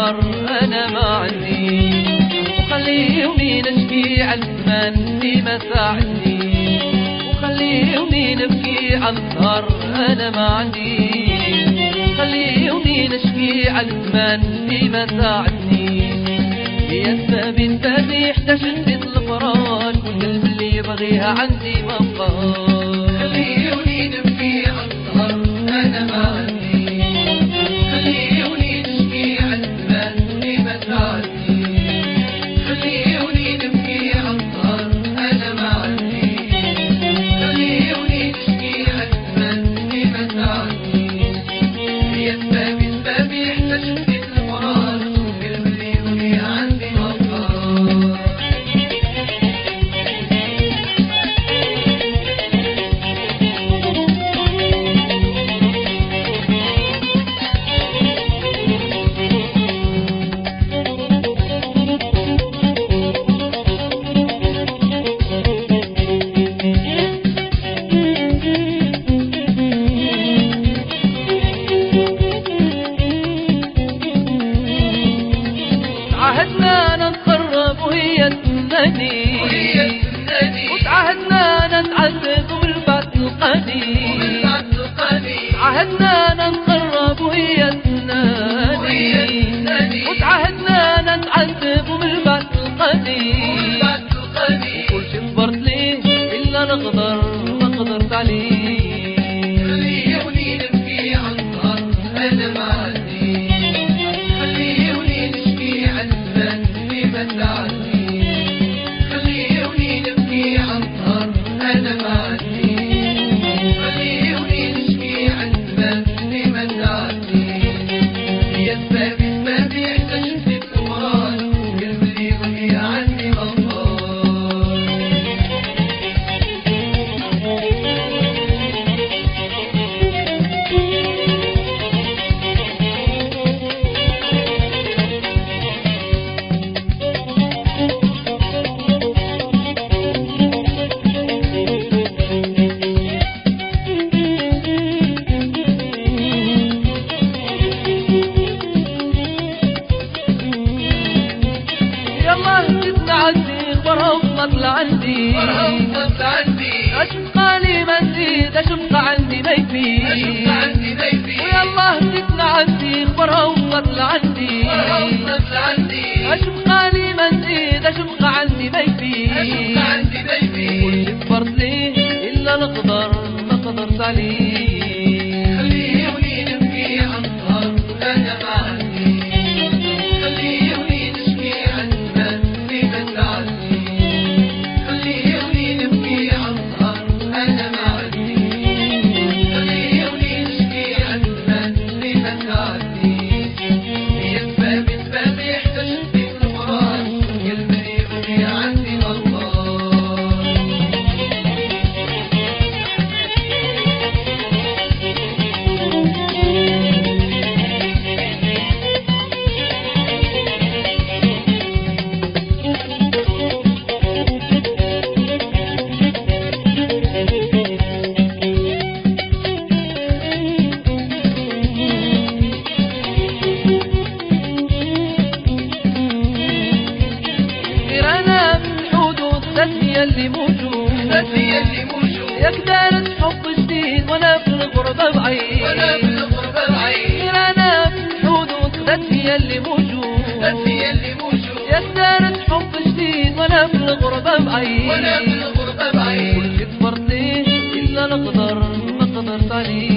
النهار انا ما عندي، وخلي يومي نشكي على الزمان اللي ما ساعدني، وخلي يومي نبكي على النهار انا ما عندي، خلي يومي نشكي على الزمان اللي ما ساعدني. هي الباب الباب يحتاج نزيد الفراش، والقلب اللي يبغيها عندي ما بقاش. خليوني نبكي على النهار انا ما عندي، خليوني نشكي على الزمان اللي ما ساعدني، خليوني نبكي على النهار انا ما عندي، خليوني نشكي على الزمان اللي ما ساعدني. هي الباب الباب يحتاج نزيد الفراش، والقلب اللي يبغيها عندي ما بقاش. تعهدنا نتقرب وهي تنادي، وتعهدنا نتعذب ومن بعد تلقاني، تعهدنا نتقرب وهي تنادي، وتعهدنا نتعذب ومن بعد تلقاني. كل شي صبرت ليه الا نقدر ما قدرت عليه. خليوني نبكي على النهار انا ما عندي، خليوني نشكي على الزمان اللي ما ساعدني، خليوني نبكي على النهار انا ما عندي، خليوني نشكي على الزمان اللي ما ساعدني. هي الباب الباب يحتاج نزيد الفراش، والقلب اللي يبغيها عندي ما بقاش. عندي اشبقى لي ما نزيد، اشبقى عندي ما يفيد، ويا الله زدنا عندي خبرها وصلت لعندي، اشبقى لي ما نزيد، اشبقى عندي ما يفيد، كل شي صبرت ليه الا نقدر ما قدرت عليه. خليوني نبكي على النهار انا ما عندي، خليوني نشكي على الزمان اللي ما ساعدني، خليوني نبكي على النهار انا ما عندي، خليوني نشكي على الزمان اللي ما ساعدني. هي الباب الباب يحتاج نزيد الفراش، والقلب اللي يبغيها عندي ما بقاش. اللي موجود ياك دارت حب جديد وانا في الغربة بعيد، غير انا في الحدود وخدت هي اللي موجود، ياك دارت حب جديد وانا في الغربة بعيد، كل شي صبرت ليه الا نقدر ما قدرت عليه.